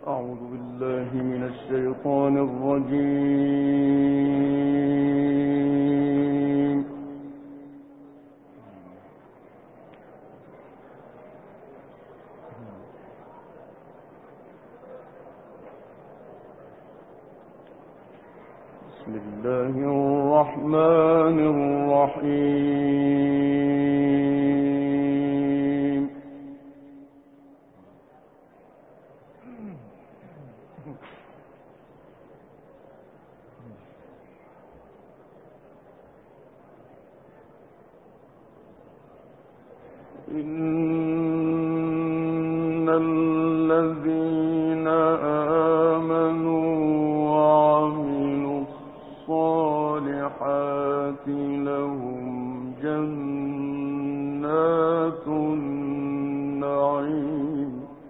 أعوذ بالله من الشيطان الرجيم. بسم الله الرحمن الرحيم. إن الذين آمنوا وعملوا الصالحات لهم جنات النعيم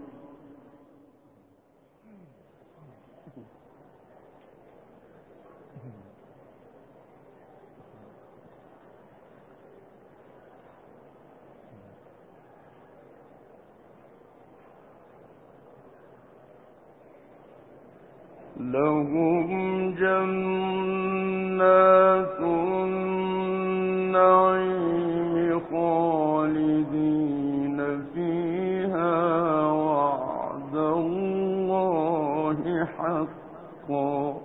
لهم جنات النعيم خالدين فيها وعد الله حقا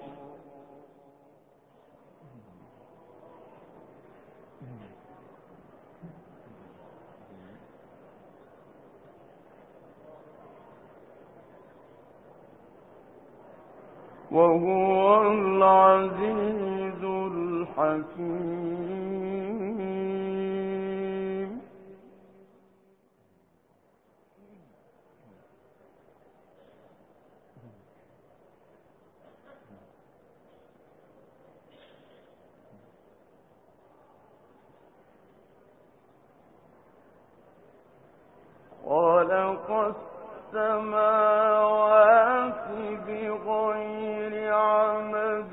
وهو العزيز الحكيم. خلق السماوات بغير عمد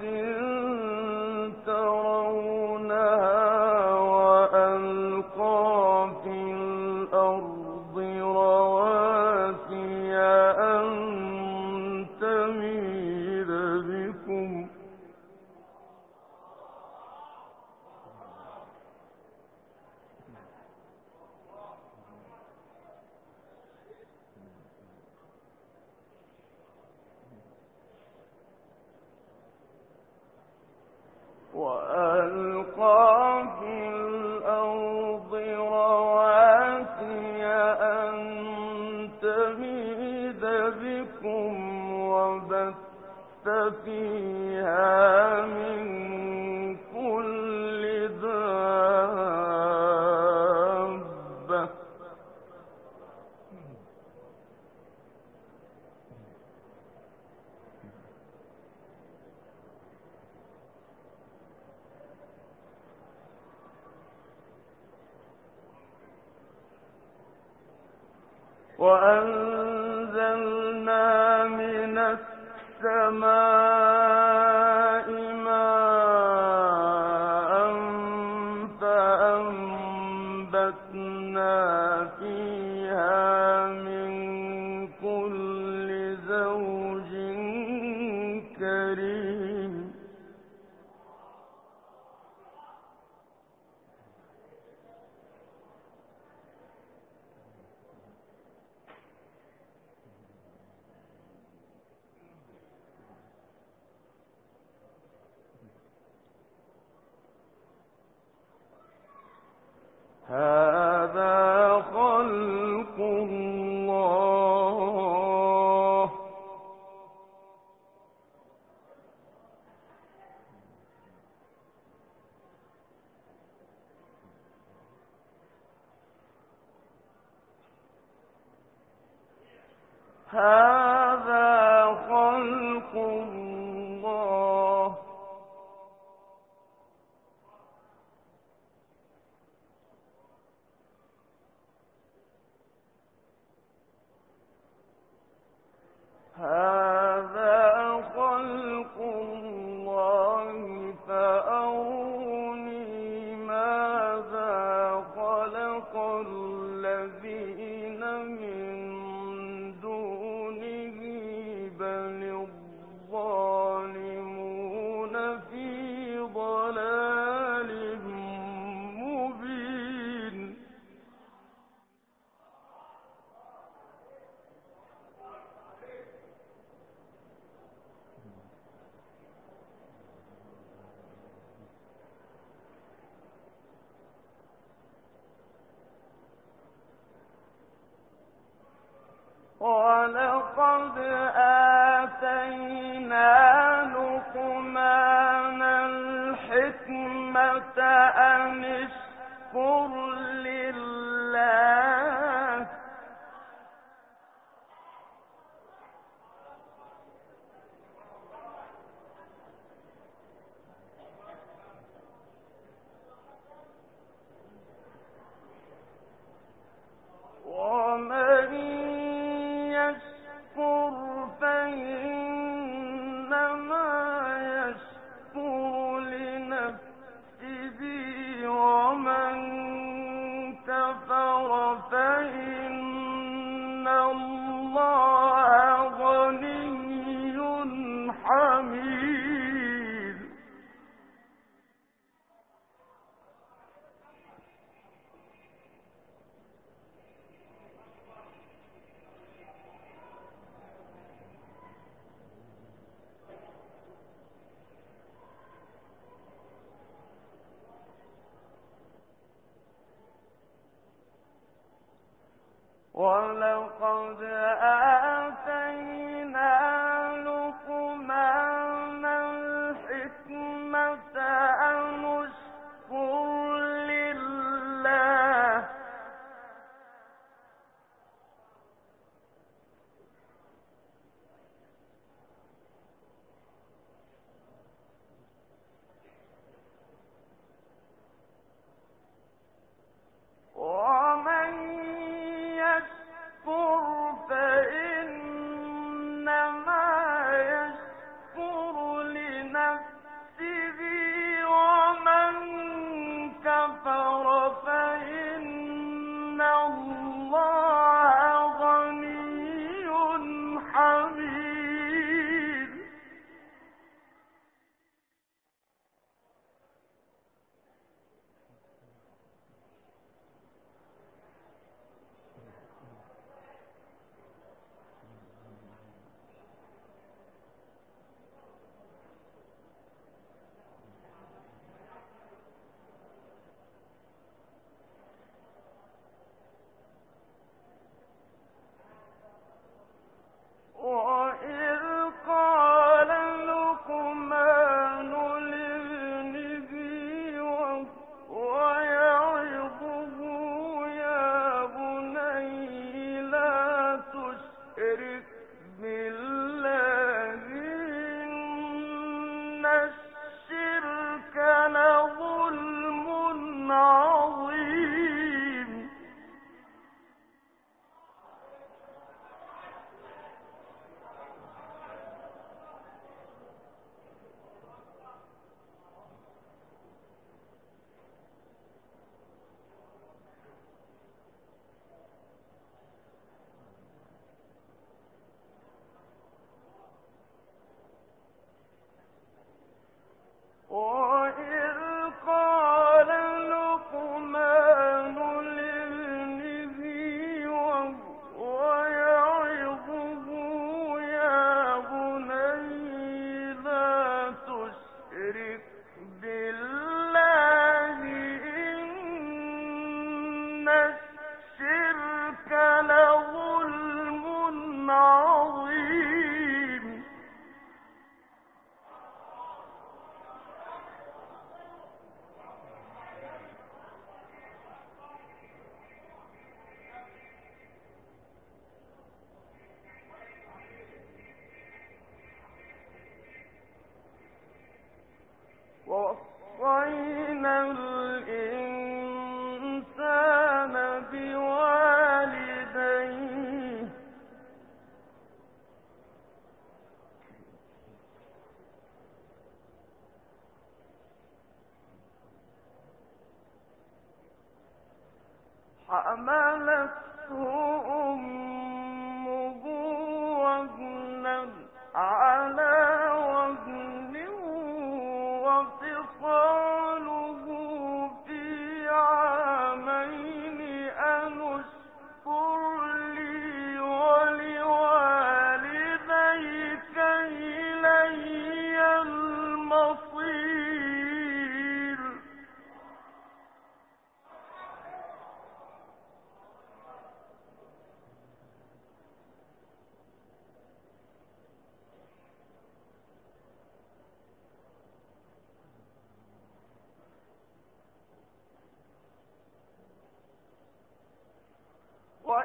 ترونها وألقى في الأرض رواسي أن تميد بكم وألقى في الأرض رواسي أن تميد بكم وبث فيها من كل دابة وأنزلنا من السماء ماء فأنبتنا فيها من كل زوج كريم. هذا خلق الله هذا خلق الله هذا خلق الله فأروني ماذا خلق الذين من دونه آتينا لقمان الحكمة أن اشكر لله ومن يشكر فإنما يشكر لنفسه ومن كفر فإن الله غني حميد ولقد آتينا لقمان الحكمة أن اشكر لله ومن يشكر فإنما يشكر لنفسه ومن كفر فإن الله غني حميد وإذ قال لقمان لابنه وهو يعظه يا بني لا تشرك بالله إن الشرك لظلم عظيم وإذ قال لقمان لابنه وهو يعظه يا بني لا تشرك بالله إن الشرك لظلم عظيم ووصينا الإنسان بوالديه حملته أمه وهنا على وهن وفصاله في عامين أن اشكر لي ولوالديك إلي المصير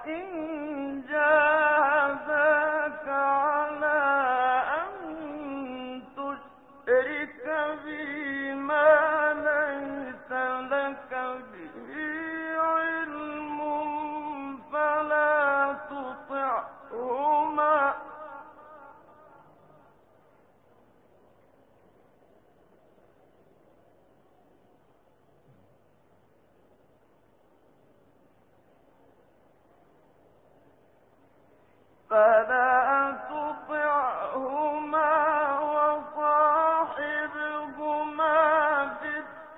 وإن جاهداك على أن تشرك بي ما ليس لك به علم فلا تطعهما وصاحبهما في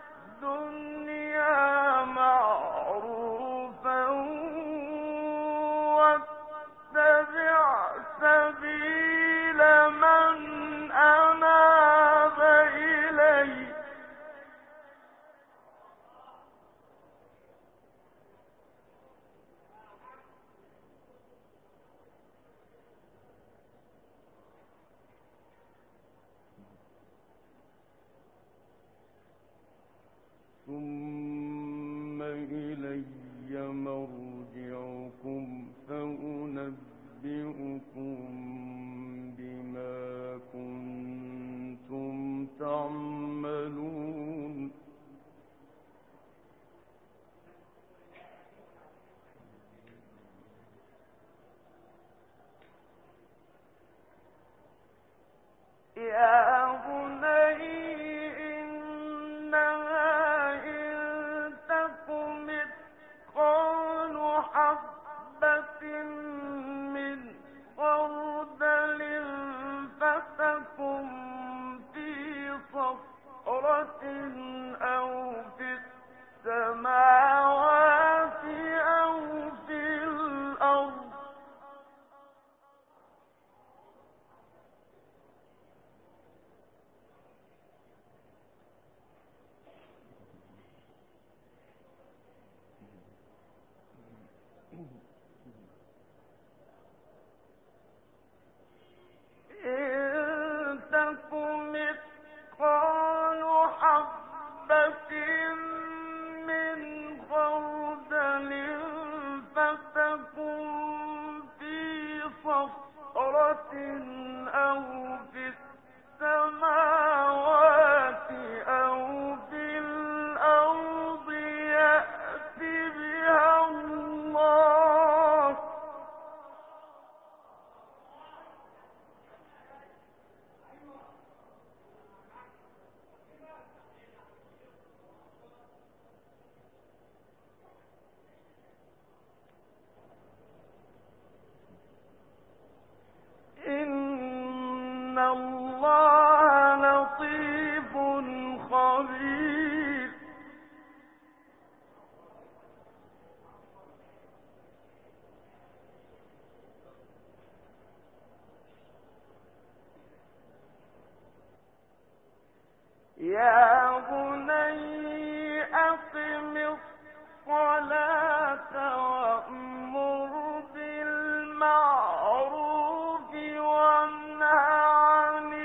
الدنيا معروفا واتبع سبيل من أناب إلي ثم إلي مرجعكم فأنبئكم بما كنتم تعملون يا بني إنها إن تك مثقال حبة من خردل فتكن في صخرة أو في السماوات أو في الأرض إن تك مثقال حبة من خردل فتكن في صخرة أو في السماوات أو في الأرض يأت بها الله إن الله لطيف خبير يا بني أقم الصلاة وأمر بالمعروف وانه عن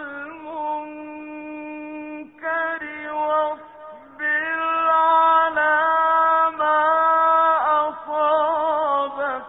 المنكر واصبر على ما أصابك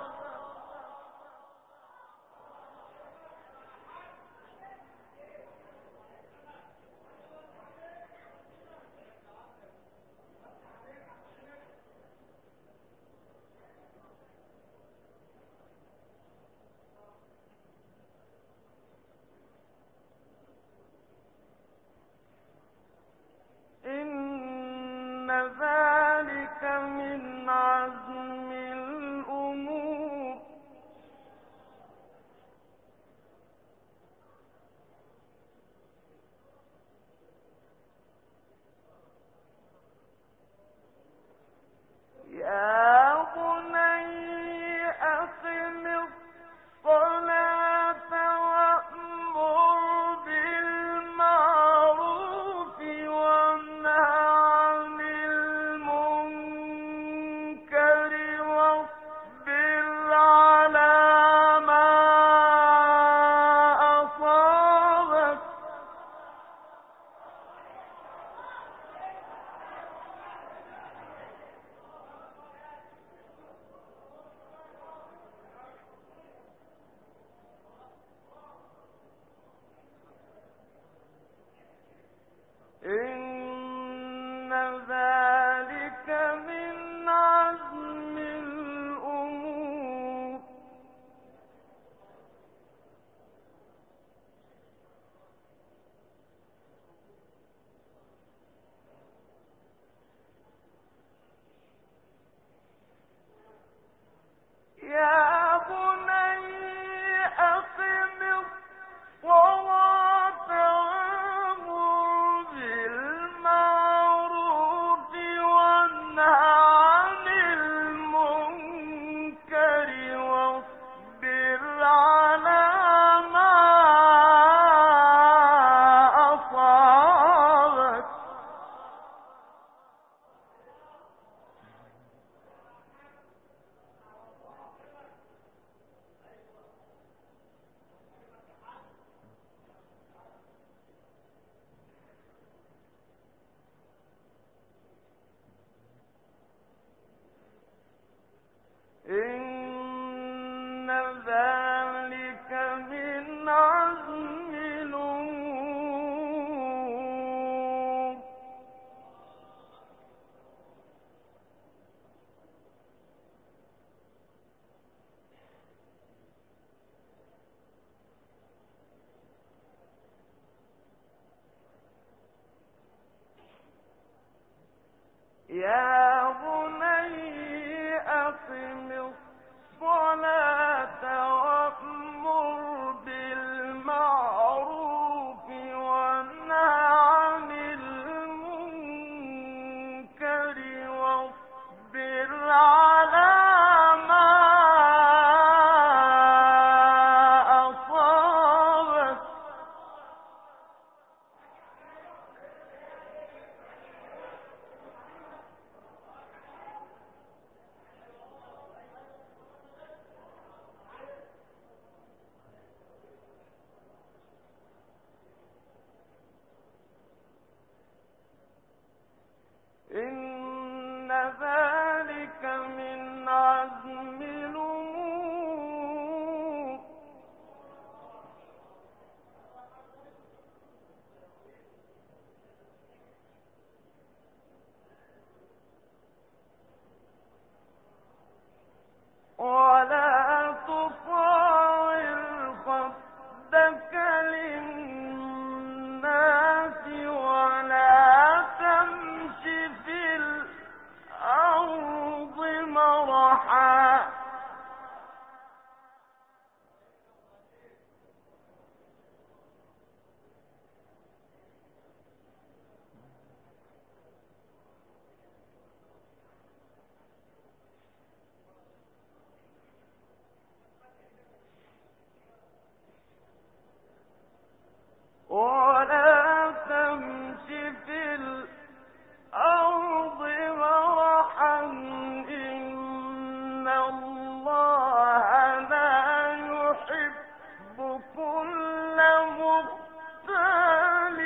كل مختال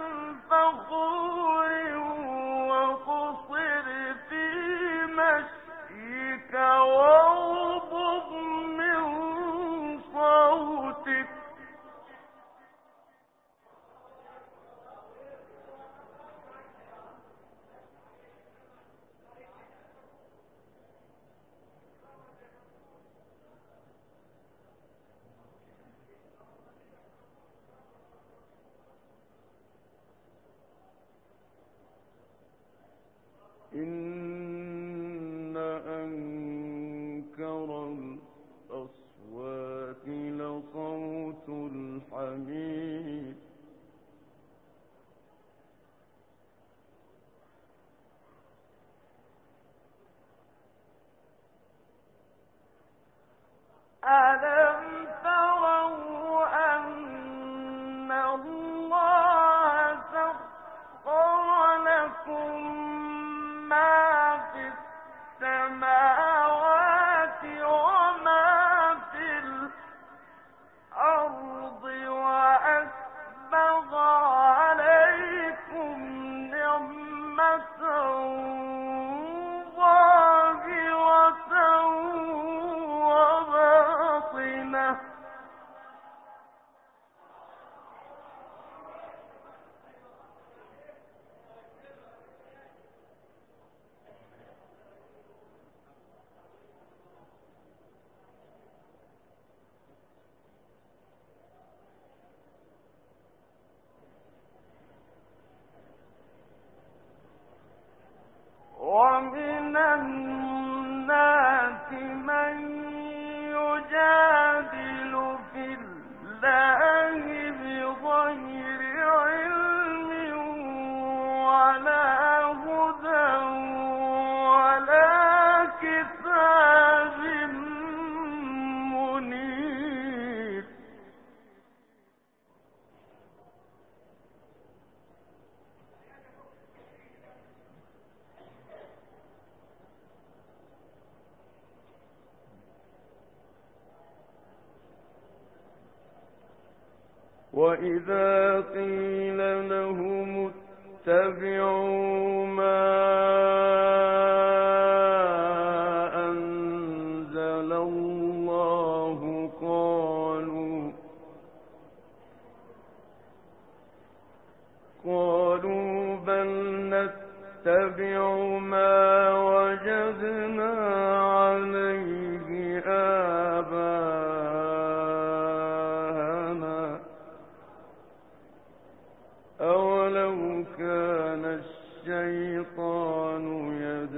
فخور وقصر في مشيك واغضض من صوتك إن أنكر الأصوات لصوت الحمير ألم تروا أن الله سخر لكم ما في السماوات وما في الأرض وأسبغ عليكم نعمة ظاهرة وباطنة ومن الناس من يجادل في الله بغير علم ولا هدى ولا كتاب منير وإذا قيل لهم اتبعوا ما أنزل الله قالوا بل نتبع ما وجدنا عليه آباءنا أولو كان الشيطان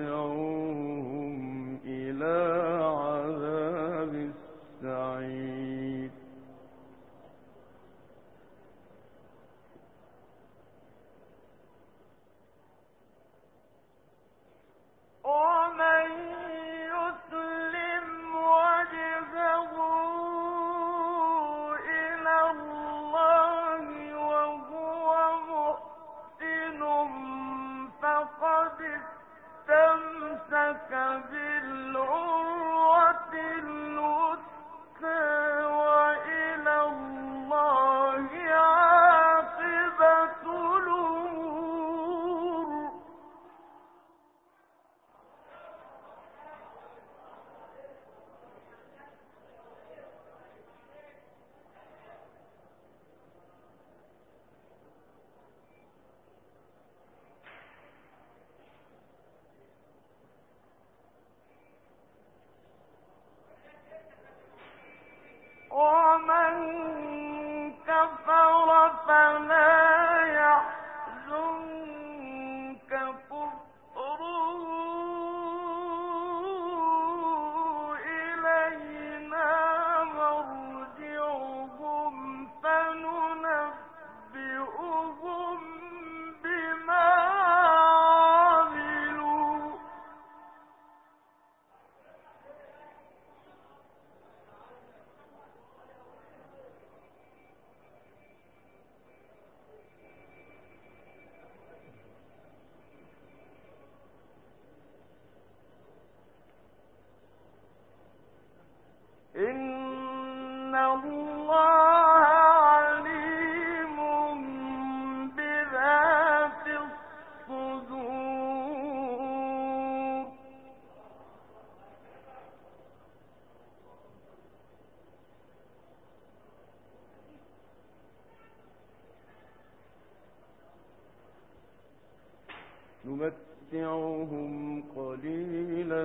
نمتعهم قليلا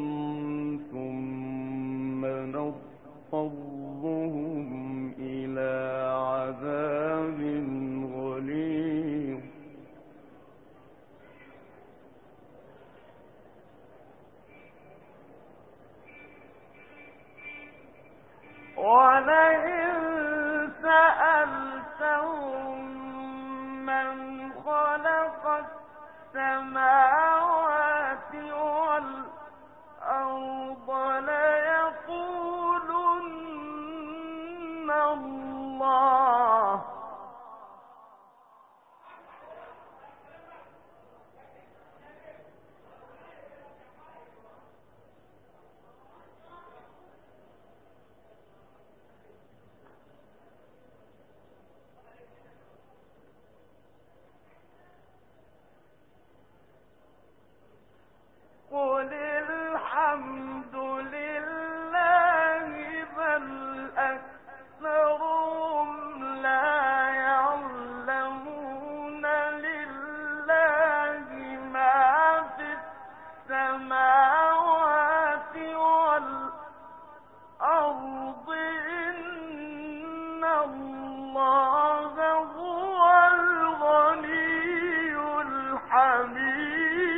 ثم نضطرهم إلى عذاب غليظ ولئن سألتهم من خلق السماوات والأرض ليقولن الله قل الحمد لله بل أكثرهم لا يعلمون لله ما في السماوات والأرض إن الله هو الغني الحميد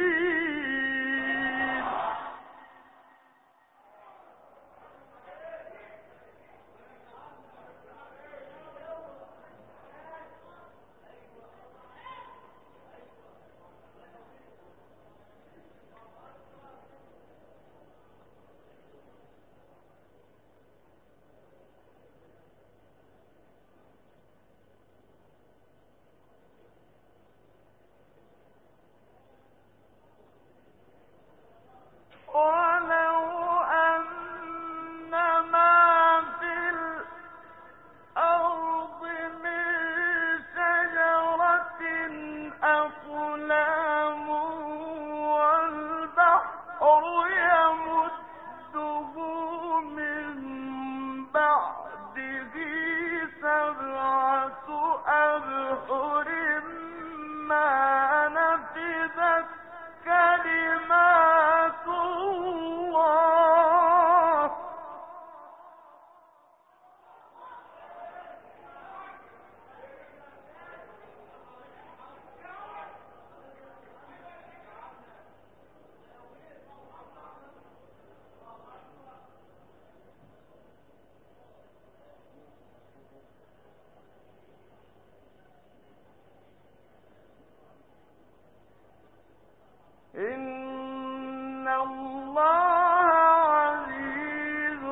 ولو أن ما في الأرض من شجرة أقلام والبحر يمده من بعده 7 أبحر ما نفذت كلمات الله إن الله عزيز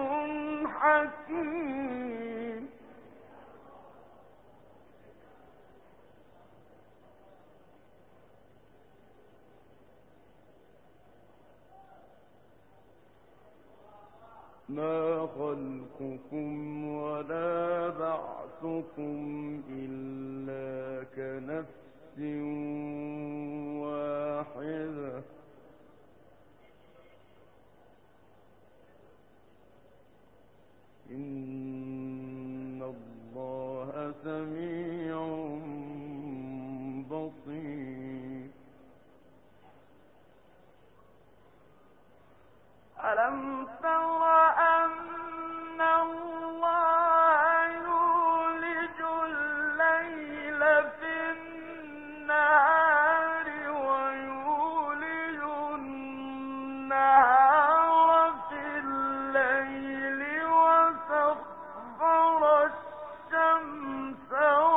حكيم ما خلقكم ولا بعثكم إلا كنفس واحدة إن الله سميع بصير ألم تر أن الله يولج الليل في النهار ويولج النهار في الليل وسخر الشمس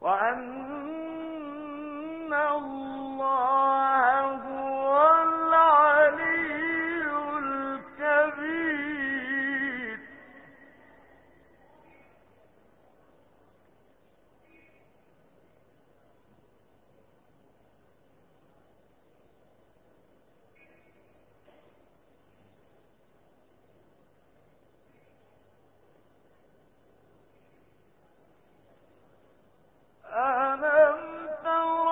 وأن الله هو العلي الكبير. ألم تر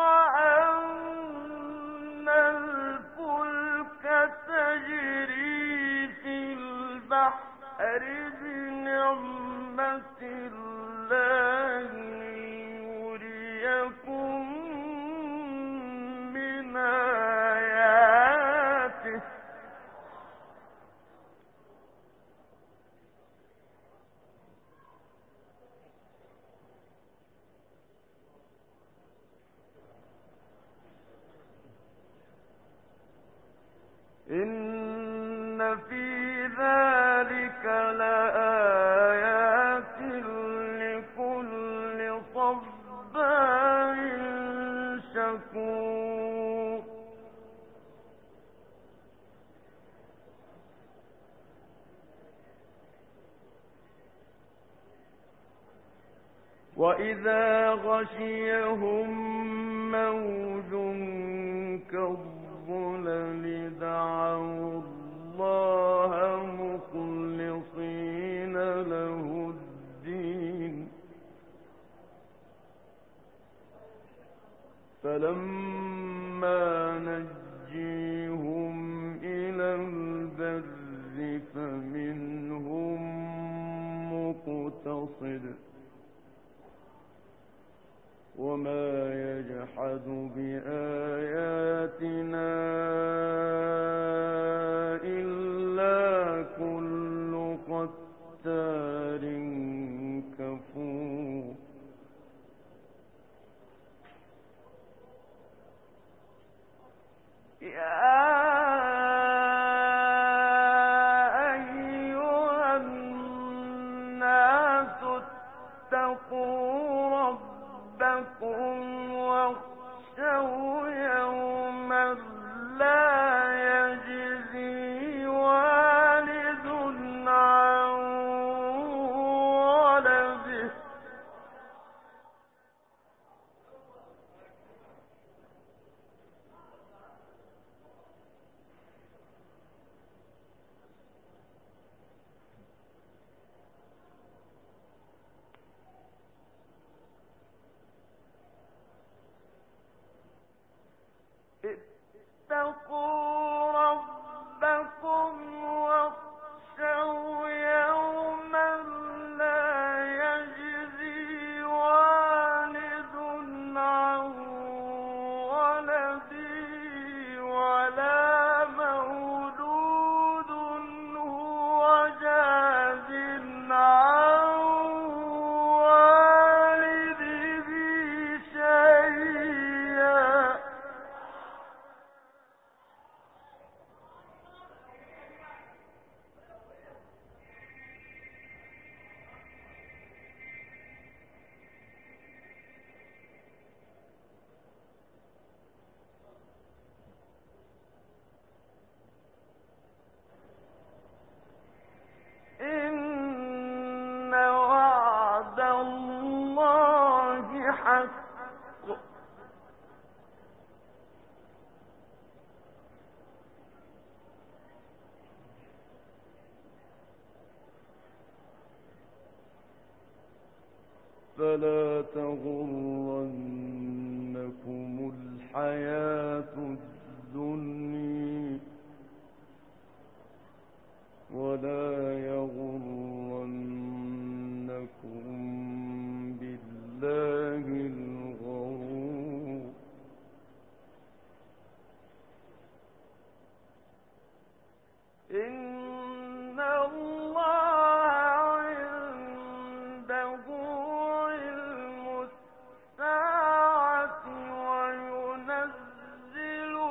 أن الفلك تجري في البحر بنعمة الله ليريكم من آياته. إن في ذلك لآيات لكل صبار شكور. وإذا غشيهم موج كالظلل دعوا الله مخلصين له الدين فلما نجيهم إلى البر فمنهم مقتصد وما يجحد بآياتنا إلا كل ختار كفور. يا أيها الناس اتقوا ربكم واخشوا يوما لا يجزي والد عن ولده اتقوا ربكم واخشوا يوما لا يجزي والد عن ولده ولا مولود هو جاز عن والده شيئا. إن وعد الله حق فلا تغرنكم الحياة الدنيا ولا يغرنكم بالله الغرور. إن الله عنده علم الساعة وينزل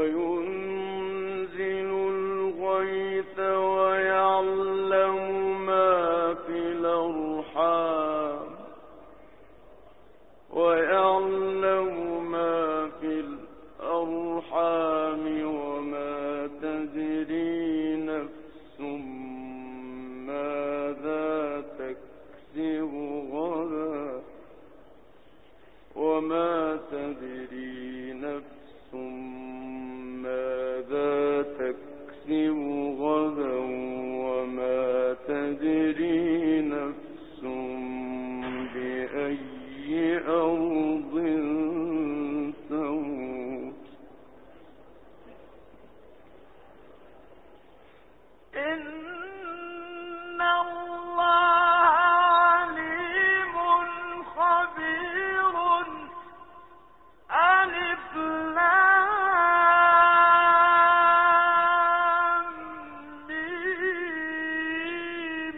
وينزل الغيث ويعلم ما في الأرحام وما تدري نفس ماذا تكسب غدا وما تدري نفس ماذا تكسب غدا وما تدري نفس بأي أرض تموت إن الله عليم خبير ألف لام ميم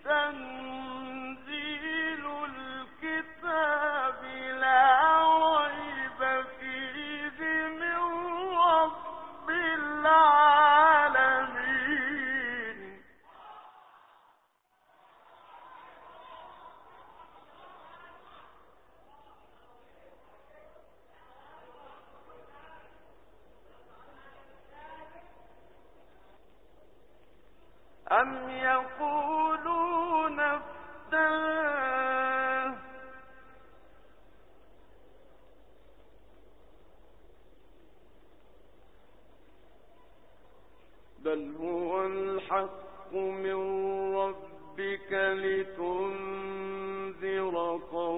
تنزيل الكتاب لا ريب فيه من رب العالمين أم يقولون افتراه بل هو الحق من ربك لتنذر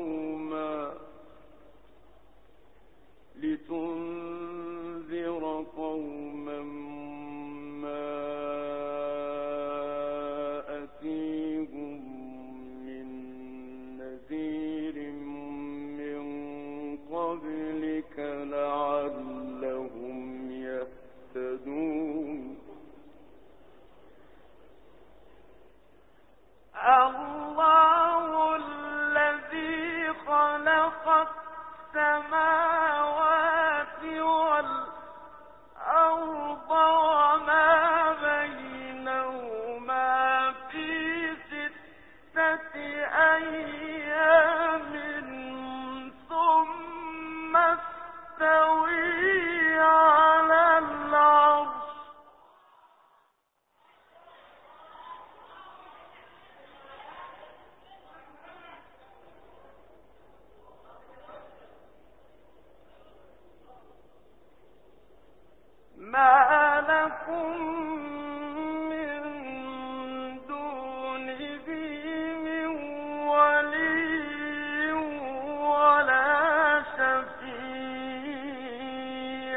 قوما ما أتيهم من نذير من قبلك لعلهم يهتدون الله الذي خلق السماوات والأرض وما بينهما في 6 أيام ثم استوي على العرش ما لكم من دونه من ولي ولا شفيع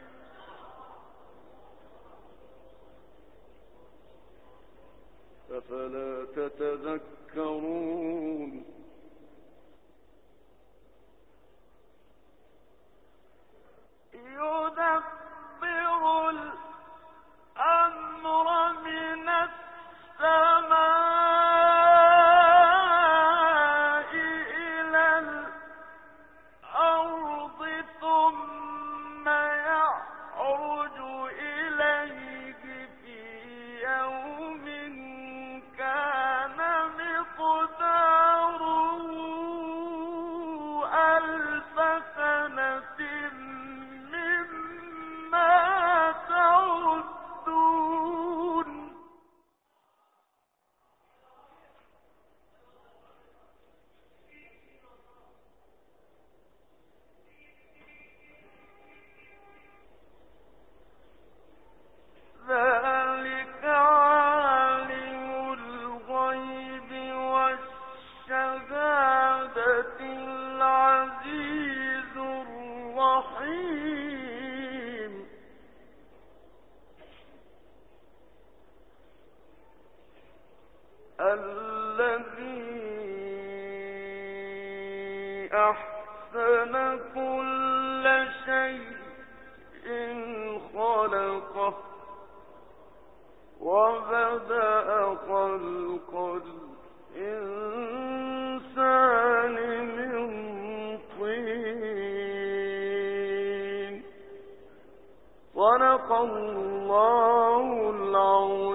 أفلا تتذكرون يدبر الأمر من السماء إلى الأرض ثم يعرج إليه في يوم كان مقداره 1000 سنة مما تعدون ذلك عالم الغيب والشهادة العزيز الرحيم الذي أحسن كل شيء خلقه وبدأ خلق الإنسان من طين صدق الله العظيم.